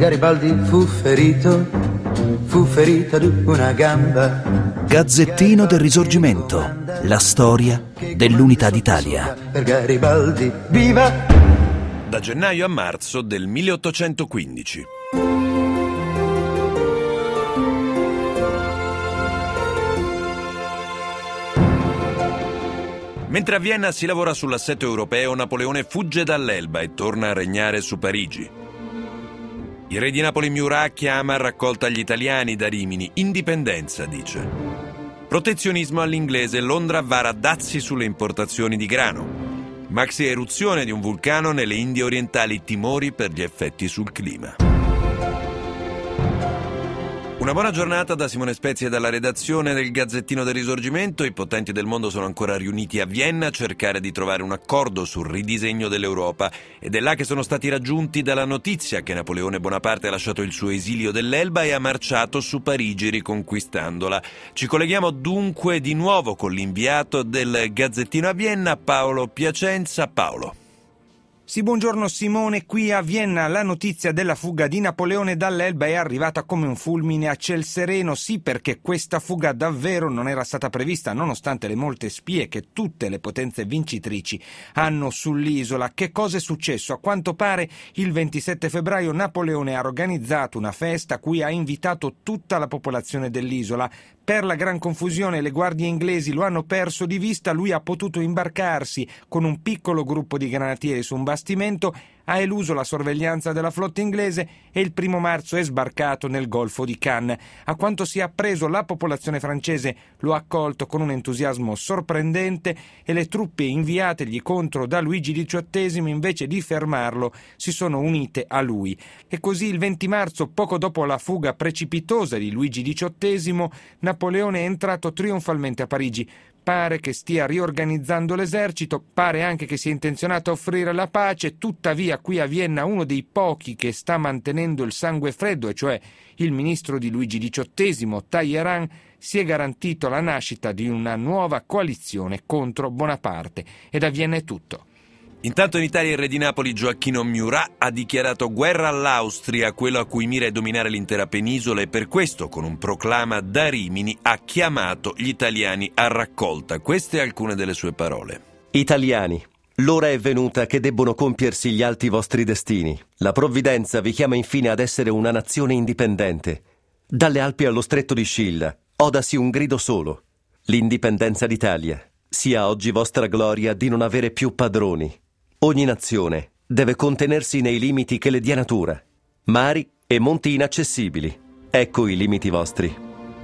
Garibaldi fu ferito ad una gamba. Gazzettino del Risorgimento, la storia dell'unità d'Italia. Per Garibaldi, viva! Da gennaio a marzo del 1815. Mentre a Vienna si lavora sull'assetto europeo, Napoleone fugge dall'Elba e torna a regnare su Parigi. Il re di Napoli Murat chiama a raccolta gli italiani da Rimini. Indipendenza, dice. Protezionismo all'inglese. Londra vara dazi sulle importazioni di grano. Maxi eruzione di un vulcano nelle Indie orientali. Timori per gli effetti sul clima. Una buona giornata da Simone Spezia e dalla redazione del Gazzettino del Risorgimento. I potenti del mondo sono ancora riuniti a Vienna a cercare di trovare un accordo sul ridisegno dell'Europa, ed è là che sono stati raggiunti dalla notizia che Napoleone Bonaparte ha lasciato il suo esilio dell'Elba e ha marciato su Parigi riconquistandola. Ci colleghiamo dunque di nuovo con l'inviato del Gazzettino a Vienna, Paolo Piacenza. Paolo. Sì, buongiorno Simone. Qui a Vienna la notizia della fuga di Napoleone dall'Elba è arrivata come un fulmine a ciel sereno. Sì, perché questa fuga davvero non era stata prevista, nonostante le molte spie che tutte le potenze vincitrici hanno sull'isola. Che cosa è successo? A quanto pare il 27 febbraio Napoleone ha organizzato una festa a cui ha invitato tutta la popolazione dell'isola. Per la gran confusione le guardie inglesi lo hanno perso di vista. Lui ha potuto imbarcarsi con un piccolo gruppo di granatieri su un bastimento, ha eluso la sorveglianza della flotta inglese e il 1 marzo è sbarcato nel Golfo di Cannes. A quanto si è appreso, la popolazione francese lo ha accolto con un entusiasmo sorprendente e le truppe inviategli contro da Luigi XVIII, invece di fermarlo, si sono unite a lui. E così il 20 marzo, poco dopo la fuga precipitosa di Luigi XVIII, Napoleone è entrato trionfalmente a Parigi. Pare che stia riorganizzando l'esercito, pare anche che sia intenzionato a offrire la pace. Tuttavia qui a Vienna uno dei pochi che sta mantenendo il sangue freddo, e cioè il ministro di Luigi XVIII, Talleyrand, si è garantito la nascita di una nuova coalizione contro Bonaparte. E da Vienna è tutto. Intanto in Italia il re di Napoli Gioacchino Murat ha dichiarato guerra all'Austria, quello a cui mira è dominare l'intera penisola, e per questo con un proclama da Rimini ha chiamato gli italiani a raccolta. Queste alcune delle sue parole. Italiani, l'ora è venuta che debbono compiersi gli alti vostri destini. La provvidenza vi chiama infine ad essere una nazione indipendente. Dalle Alpi allo stretto di Scilla, odasi un grido solo: l'indipendenza d'Italia. Sia oggi vostra gloria di non avere più padroni. Ogni nazione deve contenersi nei limiti che le dia natura. Mari e monti inaccessibili. Ecco i limiti vostri.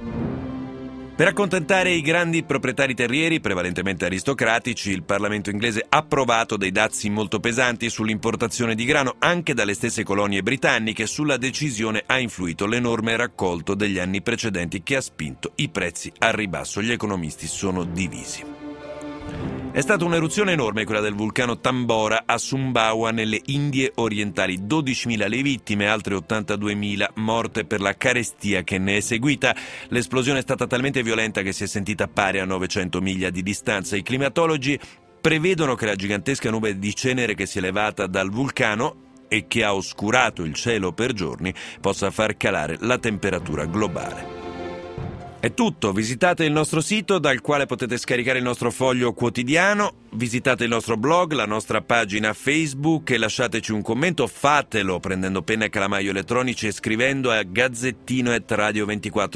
Per accontentare i grandi proprietari terrieri, prevalentemente aristocratici, il Parlamento inglese ha approvato dei dazi molto pesanti sull'importazione di grano anche dalle stesse colonie britanniche. Sulla decisione ha influito l'enorme raccolto degli anni precedenti che ha spinto i prezzi al ribasso. Gli economisti sono divisi. È stata un'eruzione enorme quella del vulcano Tambora a Sumbawa nelle Indie orientali. 12.000 le vittime, altre 82.000 morte per la carestia che ne è seguita. L'esplosione è stata talmente violenta che si è sentita pari a 900 miglia di distanza. I climatologi prevedono che la gigantesca nube di cenere che si è elevata dal vulcano e che ha oscurato il cielo per giorni possa far calare la temperatura globale. È tutto, visitate il nostro sito dal quale potete scaricare il nostro foglio quotidiano, visitate il nostro blog, la nostra pagina Facebook e lasciateci un commento. Fatelo prendendo penna e calamaio elettronici e scrivendo a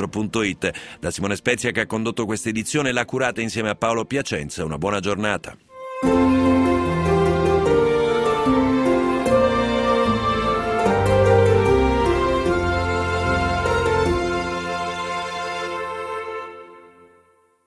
gazzettino@radio24.it. Da Simone Spezia, che ha condotto questa edizione, l'ha curata insieme a Paolo Piacenza. Una buona giornata.